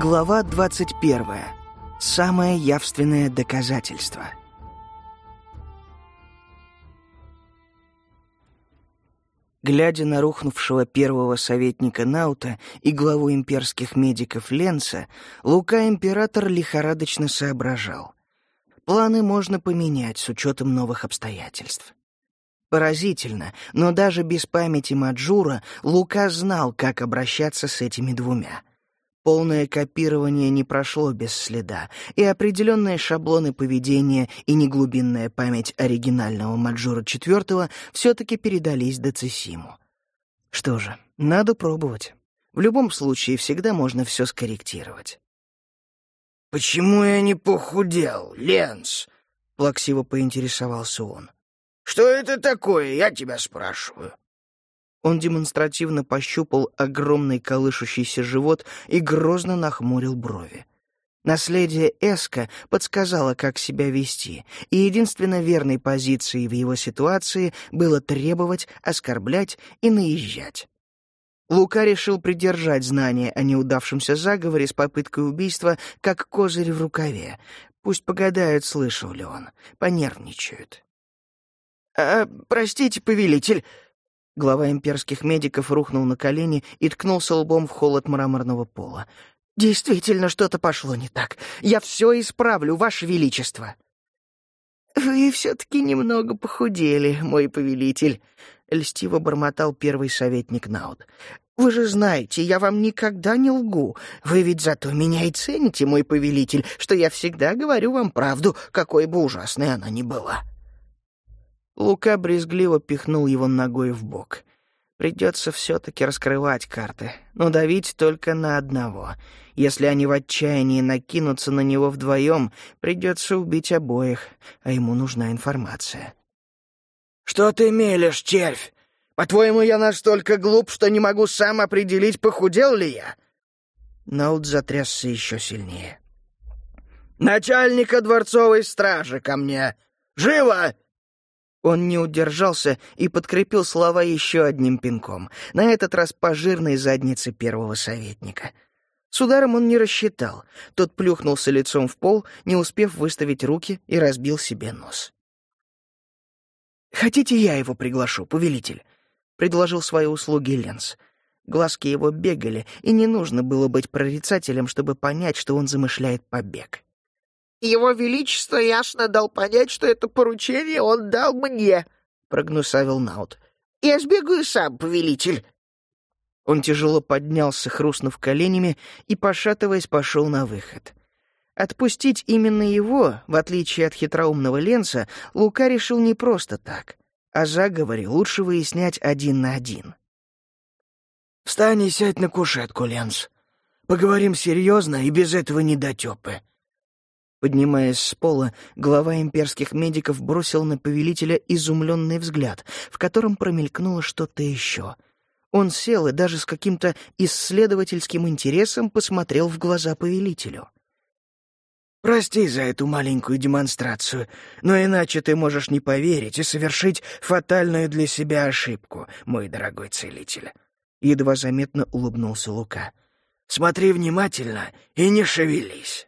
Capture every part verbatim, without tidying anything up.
Глава двадцать первая. Самое явственное доказательство. Глядя на рухнувшего первого советника Наута и главу имперских медиков Ленца, Лука-император лихорадочно соображал. Планы можно поменять с учетом новых обстоятельств. Поразительно, но даже без памяти Маджура Лука знал, как обращаться с этими двумя. Полное копирование не прошло без следа, и определенные шаблоны поведения и неглубинная память оригинального Маджура четвёртого все-таки передались Децисиму. Что же, надо пробовать. В любом случае, всегда можно все скорректировать. «Почему я не похудел, Ленц?» — плаксиво поинтересовался он. «Что это такое, я тебя спрашиваю?» Он демонстративно пощупал огромный колышущийся живот и грозно нахмурил брови. Наследие Эска подсказало, как себя вести, и единственно верной позицией в его ситуации было требовать, оскорблять и наезжать. Лука решил придержать знания о неудавшемся заговоре с попыткой убийства как козырь в рукаве. Пусть погадают, слышал ли он, понервничают. «А, простите, повелитель!» Глава имперских медиков рухнул на колени и ткнулся лбом в холод мраморного пола. «Действительно, что-то пошло не так. Я все исправлю, Ваше Величество!» «Вы все-таки немного похудели, мой повелитель», — льстиво бормотал первый советник Наут. «Вы же знаете, я вам никогда не лгу. Вы ведь зато меня и цените, мой повелитель, что я всегда говорю вам правду, какой бы ужасной она ни была». Лука брезгливо пихнул его ногой в бок. Придется все-таки раскрывать карты, но давить только на одного. Если они в отчаянии накинутся на него вдвоем, придется убить обоих, а ему нужна информация. «Что ты мелешь, червь? По-твоему, я настолько глуп, что не могу сам определить, похудел ли я?» Наут затрясся еще сильнее. «Начальника дворцовой стражи ко мне! Живо!» Он не удержался и подкрепил слова еще одним пинком, на этот раз по жирной заднице первого советника. С ударом он не рассчитал. Тот плюхнулся лицом в пол, не успев выставить руки, и разбил себе нос. «Хотите, я его приглашу, повелитель?» — предложил свои услуги Ленц. Глазки его бегали, и не нужно было быть прорицателем, чтобы понять, что он замышляет побег. «Его Величество ясно дал понять, что это поручение он дал мне», — прогнусавил Наут. «Я сбегаю сам, повелитель». Он тяжело поднялся, хрустнув коленями, и, пошатываясь, пошел на выход. Отпустить именно его, в отличие от хитроумного Ленца, Лука решил не просто так. О заговоре лучше выяснять один на один. «Встань и сядь на кушетку, Ленц. Поговорим серьезно и без этого недотепы». Поднимаясь с пола, глава имперских медиков бросил на повелителя изумленный взгляд, в котором промелькнуло что-то еще. Он сел и даже с каким-то исследовательским интересом посмотрел в глаза повелителю. «Прости за эту маленькую демонстрацию, но иначе ты можешь не поверить и совершить фатальную для себя ошибку, мой дорогой целитель». Едва заметно улыбнулся Лука. «Смотри внимательно и не шевелись».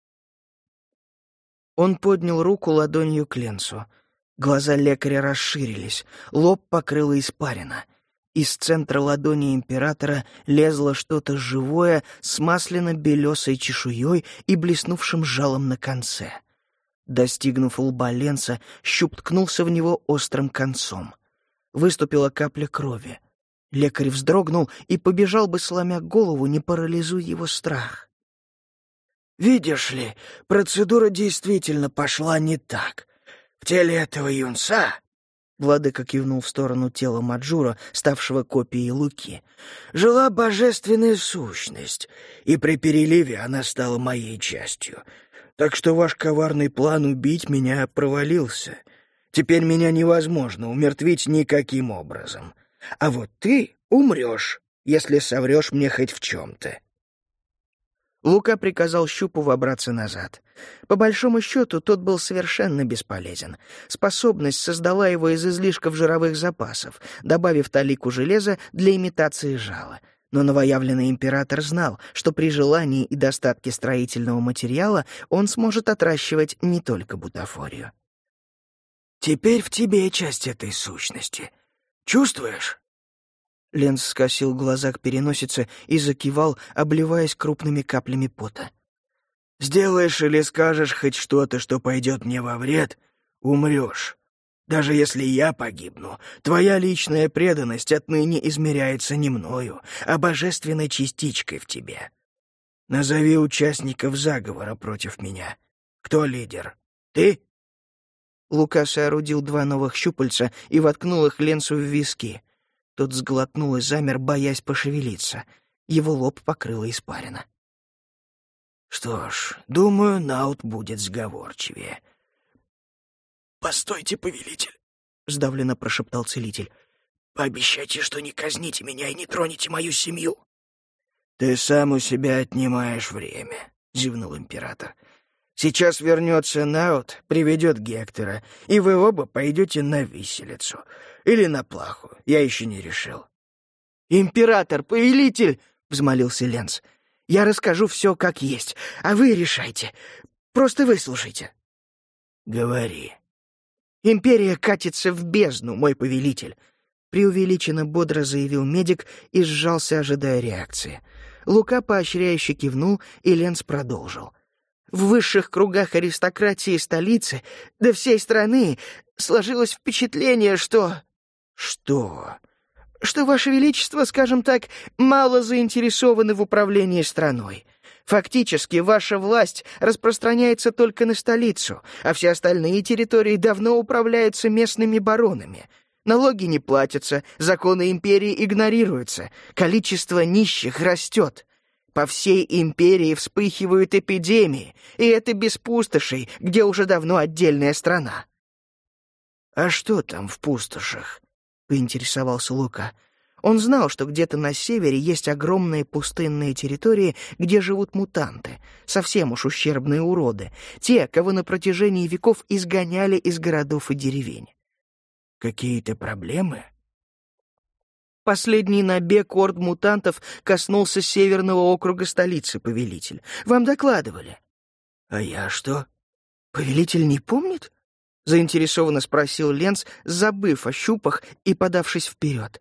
Он поднял руку ладонью к Ленцу. Глаза лекаря расширились, лоб покрыло испарина. Из центра ладони императора лезло что-то живое с масляно-белесой чешуей и блеснувшим жалом на конце. Достигнув лба Ленца, щуп ткнулся в него острым концом. Выступила капля крови. Лекарь вздрогнул и побежал бы, сломя голову, не парализуя его страх. «Видишь ли, процедура действительно пошла не так. В теле этого юнца...» Владыка кивнул в сторону тела Маджура, ставшего копией Луки. «Жила божественная сущность, и при переливе она стала моей частью. Так что ваш коварный план убить меня провалился. Теперь меня невозможно умертвить никаким образом. А вот ты умрешь, если соврешь мне хоть в чем-то». Лука приказал щупу вобраться назад. По большому счету, тот был совершенно бесполезен. Способность создала его из излишков жировых запасов, добавив талику железа для имитации жала. Но новоявленный император знал, что при желании и достатке строительного материала он сможет отращивать не только бутафорию. «Теперь в тебе часть этой сущности. Чувствуешь?» Ленс скосил глаза к переносице и закивал, обливаясь крупными каплями пота. «Сделаешь или скажешь хоть что-то, что пойдет мне во вред, умрешь. Даже если я погибну, твоя личная преданность отныне измеряется не мною, а божественной частичкой в тебе. Назови участников заговора против меня. Кто лидер? Ты?» Лука соорудил два новых щупальца и воткнул их Ленсу в виски. Тот сглотнул и замер, боясь пошевелиться. Его лоб покрыло испарина. «Что ж, думаю, Наут будет сговорчивее». «Постойте, повелитель», — сдавленно прошептал целитель. «Пообещайте, что не казните меня и не тронете мою семью». «Ты сам у себя отнимаешь время», — зевнул император. «Сейчас вернется Наут, приведет Гектора, и вы оба пойдете на виселицу. Или на плаху, я еще не решил». «Император, повелитель!» — взмолился Ленс. «Я расскажу все как есть, а вы решайте. Просто выслушайте». «Говори». «Империя катится в бездну, мой повелитель», — преувеличенно бодро заявил медик и сжался, ожидая реакции. Лука поощряюще кивнул, и Ленс продолжил. «В высших кругах аристократии столицы, да всей страны, сложилось впечатление, что...» «Что?» «Что, Ваше Величество, скажем так, мало заинтересованы в управлении страной. Фактически, ваша власть распространяется только на столицу, а все остальные территории давно управляются местными баронами. Налоги не платятся, законы империи игнорируются, количество нищих растет. По всей империи вспыхивают эпидемии, и это без пустошей, где уже давно отдельная страна». «А что там в пустошах?» — поинтересовался Лука. Он знал, что где-то на севере есть огромные пустынные территории, где живут мутанты, совсем уж ущербные уроды, те, кого на протяжении веков изгоняли из городов и деревень. «Какие-то проблемы?» Последний набег орд мутантов коснулся северного округа столицы, повелитель. Вам докладывали. «А я что?» «Повелитель не помнит?» — заинтересованно спросил Ленс, забыв о щупах и подавшись вперед.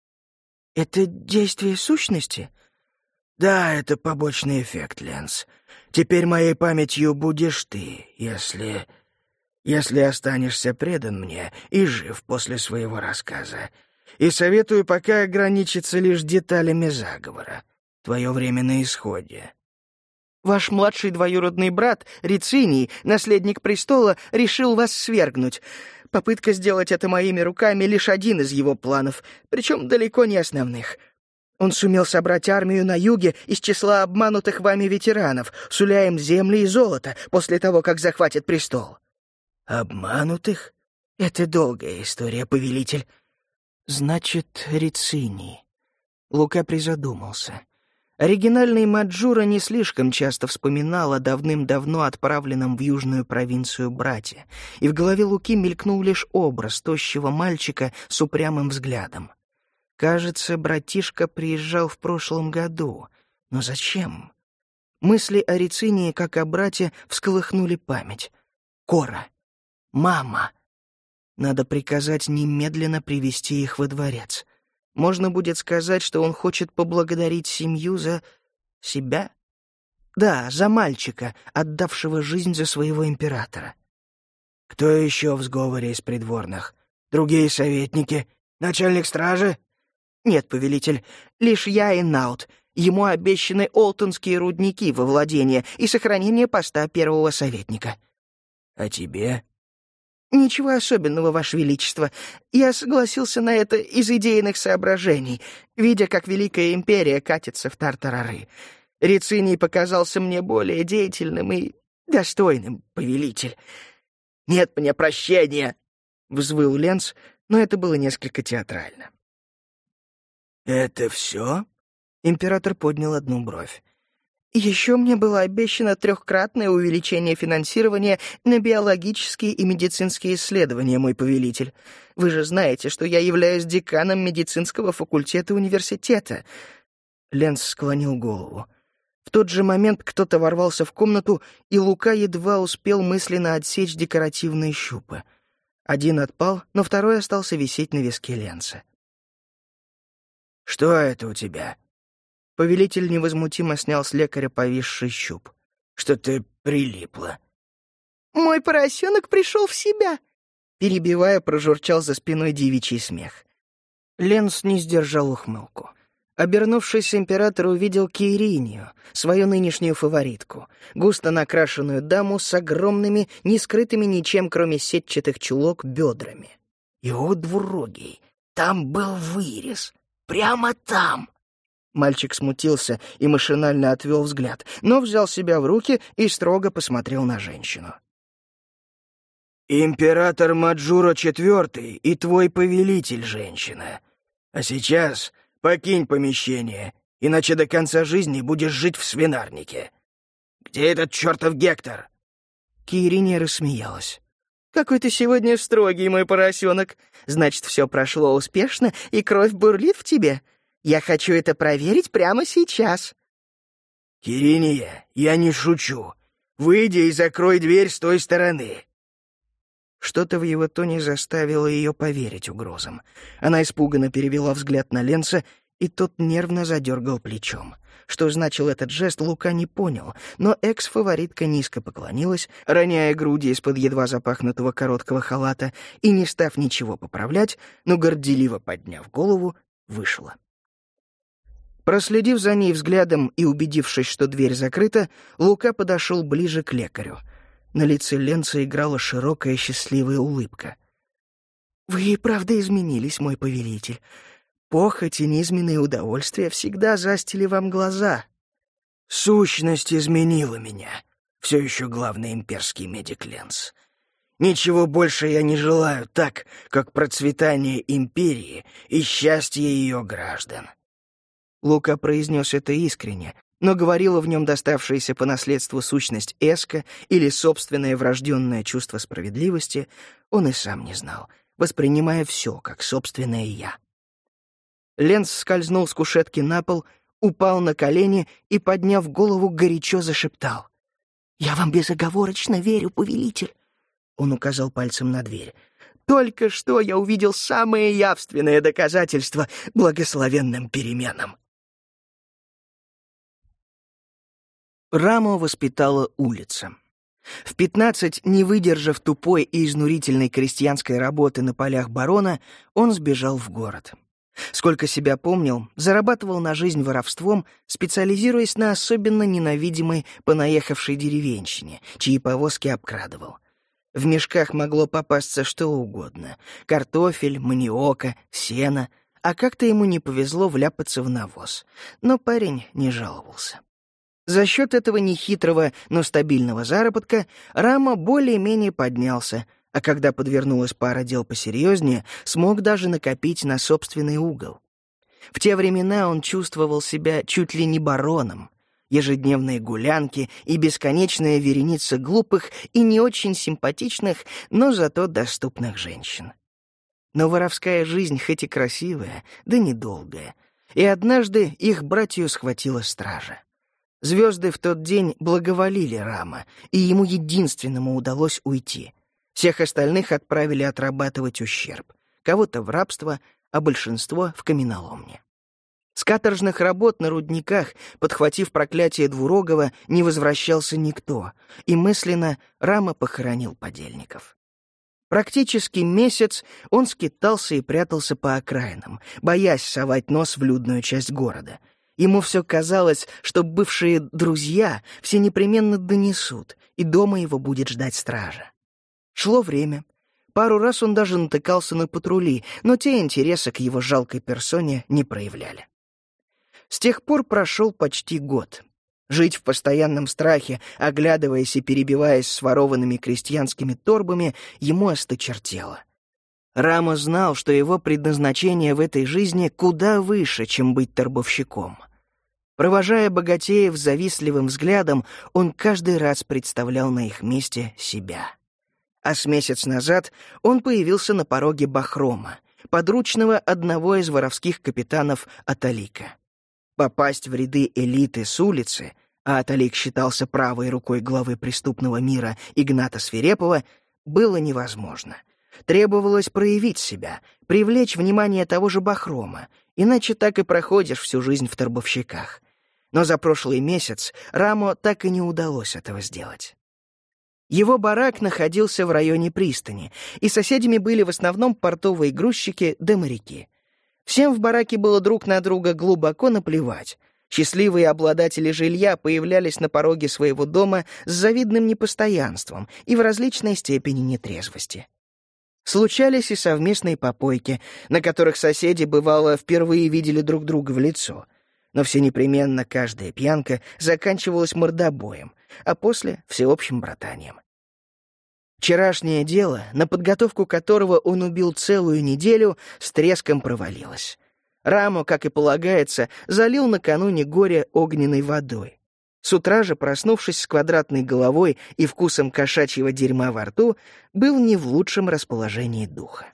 «Это действие сущности?» «Да, это побочный эффект, Ленс. Теперь моей памятью будешь ты, если... если останешься предан мне и жив после своего рассказа. И советую пока ограничиться лишь деталями заговора. Твое время на исходе». «Ваш младший двоюродный брат, Рициний, наследник престола, решил вас свергнуть. Попытка сделать это моими руками — лишь один из его планов, причем далеко не основных. Он сумел собрать армию на юге из числа обманутых вами ветеранов, суля им земли и золото после того, как захватит престол». «Обманутых?» «Это долгая история, повелитель». «Значит, Рициний». Лука призадумался. Оригинальный Маджура не слишком часто вспоминал о давным-давно отправленном в южную провинцию брате, и в голове Луки мелькнул лишь образ тощего мальчика с упрямым взглядом. Кажется, братишка приезжал в прошлом году. Но зачем? Мысли о Рицинии, как о брате, всколыхнули память. Кора. Мама. Надо приказать немедленно привести их во дворец. Можно будет сказать, что он хочет поблагодарить семью за... себя? Да, за мальчика, отдавшего жизнь за своего императора. «Кто еще в сговоре из придворных? Другие советники? Начальник стражи?» «Нет, повелитель, лишь я и Наут. Ему обещаны олтонские рудники во владение и сохранение поста первого советника». «А тебе?» «Ничего особенного, Ваше Величество. Я согласился на это из идейных соображений, видя, как Великая Империя катится в тартарары. Рициний показался мне более деятельным и достойным, повелитель». «Нет мне прощения!» — взвыл Ленс, но это было несколько театрально. «Это все?» — император поднял одну бровь. «Еще мне было обещано трехкратное увеличение финансирования на биологические и медицинские исследования, мой повелитель. Вы же знаете, что я являюсь деканом медицинского факультета университета. Ленс склонил голову. В тот же момент кто-то ворвался в комнату, и Лука едва успел мысленно отсечь декоративные щупы. Один отпал, но второй остался висеть на виске Ленса. «Что это у тебя?» Повелитель невозмутимо снял с лекаря повисший щуп. «Что-то прилипло». «Мой поросенок пришел в себя!» Перебивая, прожурчал за спиной девичий смех. Ленс не сдержал ухмылку. Обернувшись, император увидел Киринию, свою нынешнюю фаворитку, густо накрашенную даму с огромными, не скрытыми ничем, кроме сетчатых чулок, бедрами. И, о, двурогий, там был вырез, прямо там. Мальчик смутился и машинально отвел взгляд, но взял себя в руки и строго посмотрел на женщину. «Император Маджуро четвёртый и твой повелитель, женщина. А сейчас покинь помещение, иначе до конца жизни будешь жить в свинарнике. Где этот чертов Гектор?» Кириния рассмеялась. «Какой ты сегодня строгий, мой поросенок. Значит, все прошло успешно, и кровь бурлит в тебе. Я хочу это проверить прямо сейчас». «Кириния, я не шучу. Выйди и закрой дверь с той стороны». Что-то в его тоне заставило ее поверить угрозам. Она испуганно перевела взгляд на Ленса, и тот нервно задергал плечом. Что значил этот жест, Лука не понял, но экс-фаворитка низко поклонилась, роняя груди из-под едва запахнутого короткого халата, и, не став ничего поправлять, но горделиво подняв голову, вышла. Проследив за ней взглядом и убедившись, что дверь закрыта, Лука подошел ближе к лекарю. На лице Ленца играла широкая счастливая улыбка. «Вы и правда изменились, мой повелитель. Похоть и низменные удовольствия всегда застили вам глаза». «Сущность изменила меня. Все еще главный имперский медик Ленс. Ничего больше я не желаю так, как процветание империи и счастье ее граждан». Лука произнес это искренне, но говорила в нем доставшаяся по наследству сущность Эска или собственное врожденное чувство справедливости, он и сам не знал, воспринимая все как собственное «я». Ленс скользнул с кушетки на пол, упал на колени и, подняв голову, горячо зашептал. «Я вам безоговорочно верю, повелитель!» Он указал пальцем на дверь. «Только что я увидел самое явственное доказательство благословенным переменам». Раму воспитала улица. В пятнадцать, не выдержав тупой и изнурительной крестьянской работы на полях барона, он сбежал в город. Сколько себя помнил, зарабатывал на жизнь воровством, специализируясь на особенно ненавидимой понаехавшей деревенщине, чьи повозки обкрадывал. В мешках могло попасться что угодно — картофель, маниока, сено, а как-то ему не повезло вляпаться в навоз. Но парень не жаловался. За счет этого нехитрого, но стабильного заработка Рама более-менее поднялся, а когда подвернулась пара дел посерьезнее, смог даже накопить на собственный угол. В те времена он чувствовал себя чуть ли не бароном. Ежедневные гулянки и бесконечная вереница глупых и не очень симпатичных, но зато доступных женщин. Но воровская жизнь хоть и красивая, да недолгая, и однажды их братью схватила стража. Звезды в тот день благоволили Рама, и ему единственному удалось уйти. Всех остальных отправили отрабатывать ущерб. Кого-то в рабство, а большинство — в каменоломне. С каторжных работ на рудниках, подхватив проклятие Двурогова, не возвращался никто, и мысленно Рама похоронил подельников. Практически месяц он скитался и прятался по окраинам, боясь совать нос в людную часть города. Ему все казалось, что бывшие друзья все непременно донесут, и дома его будет ждать стража. Шло время. Пару раз он даже натыкался на патрули, но те интереса к его жалкой персоне не проявляли. С тех пор прошел почти год. Жить в постоянном страхе, оглядываясь и перебиваясь с ворованными крестьянскими торбами, ему осточертело. Рама знал, что его предназначение в этой жизни куда выше, чем быть торбовщиком. Провожая богатеев завистливым взглядом, он каждый раз представлял на их месте себя. А с месяц назад он появился на пороге Бахрома, подручного одного из воровских капитанов Аталика. Попасть в ряды элиты с улицы, а Аталик считался правой рукой главы преступного мира Игната Свирепова, было невозможно. Требовалось проявить себя, привлечь внимание того же Бахрома, иначе так и проходишь всю жизнь в торбовщиках. Но за прошлый месяц Рамо так и не удалось этого сделать. Его барак находился в районе пристани, и соседями были в основном портовые грузчики да моряки. Всем в бараке было друг на друга глубоко наплевать. Счастливые обладатели жилья появлялись на пороге своего дома с завидным непостоянством и в различной степени нетрезвости. Случались и совместные попойки, на которых соседи, бывало, впервые видели друг друга в лицо. Но все непременно каждая пьянка заканчивалась мордобоем, а после — всеобщим братанием. Вчерашнее дело, на подготовку которого он убил целую неделю, с треском провалилось. Рамо, как и полагается, залил накануне горе огненной водой. С утра же, проснувшись с квадратной головой и вкусом кошачьего дерьма во рту, был не в лучшем расположении духа.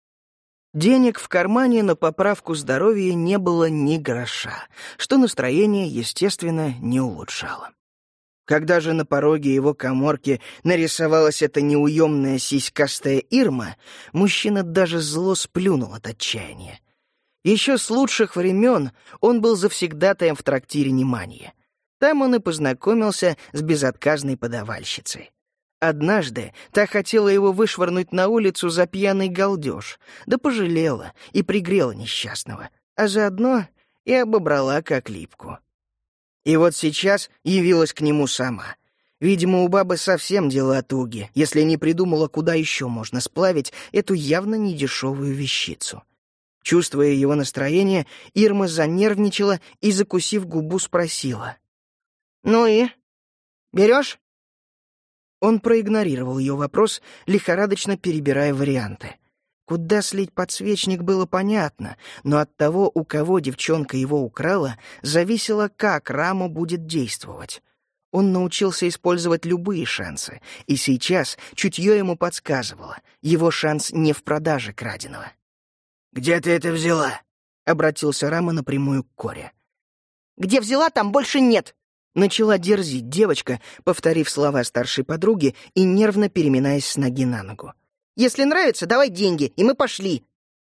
Денег в кармане на поправку здоровья не было ни гроша, что настроение, естественно, не улучшало. Когда же на пороге его каморки нарисовалась эта неуемная сиськастая Ирма, мужчина даже зло сплюнул от отчаяния. Еще с лучших времен он был завсегдатаем в трактире «Неманье». Там он и познакомился с безотказной подавальщицей. Однажды та хотела его вышвырнуть на улицу за пьяный галдеж, да пожалела и пригрела несчастного, а заодно и обобрала как липку. И вот сейчас явилась к нему сама. Видимо, у бабы совсем дела туги, если не придумала, куда еще можно сплавить эту явно недешевую вещицу. Чувствуя его настроение, Ирма занервничала и, закусив губу, спросила: «Ну и? Берешь?» Он проигнорировал ее вопрос, лихорадочно перебирая варианты. Куда слить подсвечник, было понятно, но от того, у кого девчонка его украла, зависело, как Рамо будет действовать. Он научился использовать любые шансы, и сейчас чутье ему подсказывало, его шанс не в продаже краденого. «Где ты это взяла?» — обратился Рамо напрямую к Коре. «Где взяла, там больше нет!» Начала дерзить девочка, повторив слова старшей подруги и нервно переминаясь с ноги на ногу. «Если нравится, давай деньги, и мы пошли!»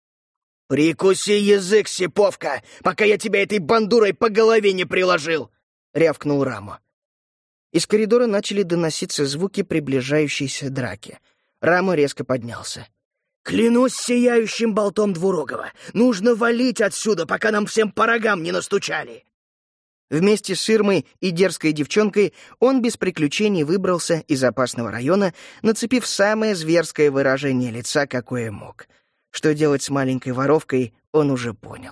«Прикуси язык, сиповка, пока я тебя этой бандурой по голове не приложил!» — рявкнул Рамо. Из коридора начали доноситься звуки приближающейся драки. Рамо резко поднялся. «Клянусь сияющим болтом двурогого, нужно валить отсюда, пока нам всем по рогам не настучали!» Вместе с Ирмой и дерзкой девчонкой он без приключений выбрался из опасного района, нацепив самое зверское выражение лица, какое мог. Что делать с маленькой воровкой, он уже понял.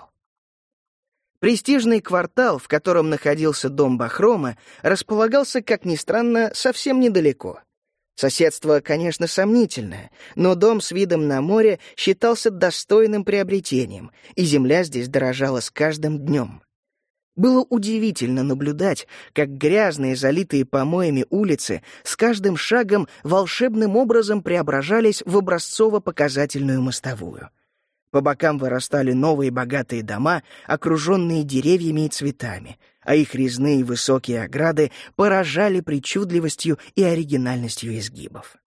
Престижный квартал, в котором находился дом Бахрома, располагался, как ни странно, совсем недалеко. Соседство, конечно, сомнительное, но дом с видом на море считался достойным приобретением, и земля здесь дорожала с каждым днем. Было удивительно наблюдать, как грязные, залитые помоями улицы с каждым шагом волшебным образом преображались в образцово-показательную мостовую. По бокам вырастали новые богатые дома, окруженные деревьями и цветами, а их резные высокие ограды поражали причудливостью и оригинальностью изгибов.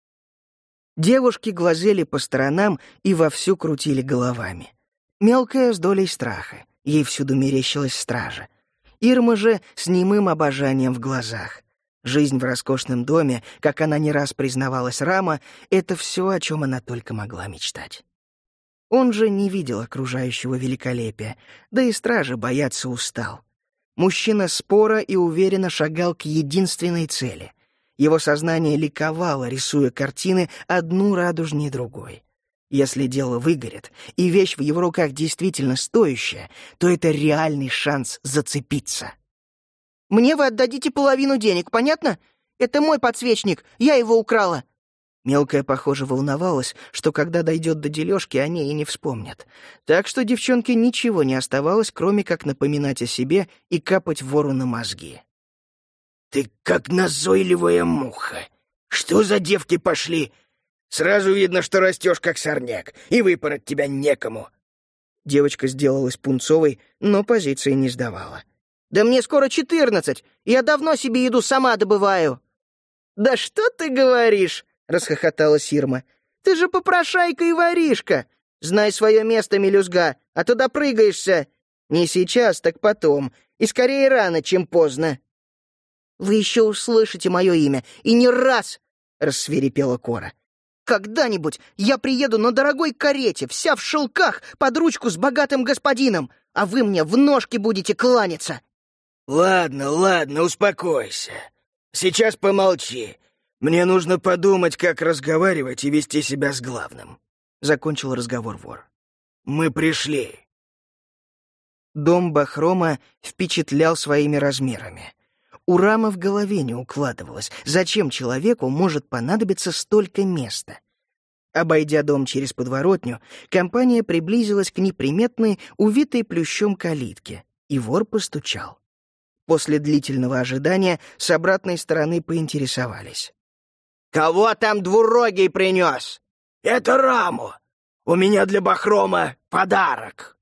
Девушки глазели по сторонам и вовсю крутили головами. Мелкая с долей страха. Ей всюду мерещилась стража. Ирма же с немым обожанием в глазах. Жизнь в роскошном доме, как она не раз признавалась Рамо, это все, о чем она только могла мечтать. Он же не видел окружающего великолепия, да и стражи бояться устал. Мужчина споро и уверенно шагал к единственной цели. Его сознание ликовало, рисуя картины одну радужнее другой. Если дело выгорит, и вещь в его руках действительно стоящая, то это реальный шанс зацепиться. «Мне вы отдадите половину денег, понятно? Это мой подсвечник, я его украла!» Мелкая, похоже, волновалась, что когда дойдет до дележки, они и не вспомнят. Так что девчонке ничего не оставалось, кроме как напоминать о себе и капать вору на мозги. «Ты как назойливая муха! Что за девки пошли? Сразу видно, что растешь как сорняк, и выпороть тебя некому!» Девочка сделалась пунцовой, но позиции не сдавала. «Да мне скоро четырнадцать! Я давно себе еду сама добываю!» «Да что ты говоришь?» — расхохоталась Ирма. «Ты же попрошайка и воришка! Знай свое место, мелюзга, а то допрыгаешься! Не сейчас, так потом, и скорее рано, чем поздно!» «Вы еще услышите мое имя, и не раз!» — рассвирепела Кора. «Когда-нибудь я приеду на дорогой карете, вся в шелках, под ручку с богатым господином, а вы мне в ножки будете кланяться!» «Ладно, ладно, успокойся. Сейчас помолчи. Мне нужно подумать, как разговаривать и вести себя с главным», — закончил разговор вор. «Мы пришли». Дом Бахрома впечатлял своими размерами. У Рама в голове не укладывалось, зачем человеку может понадобиться столько места. Обойдя дом через подворотню, компания приблизилась к неприметной, увитой плющом калитке, и вор постучал. После длительного ожидания с обратной стороны поинтересовались. «Кого там двурогий принес?» «Это Раму. У меня для Бахрома подарок».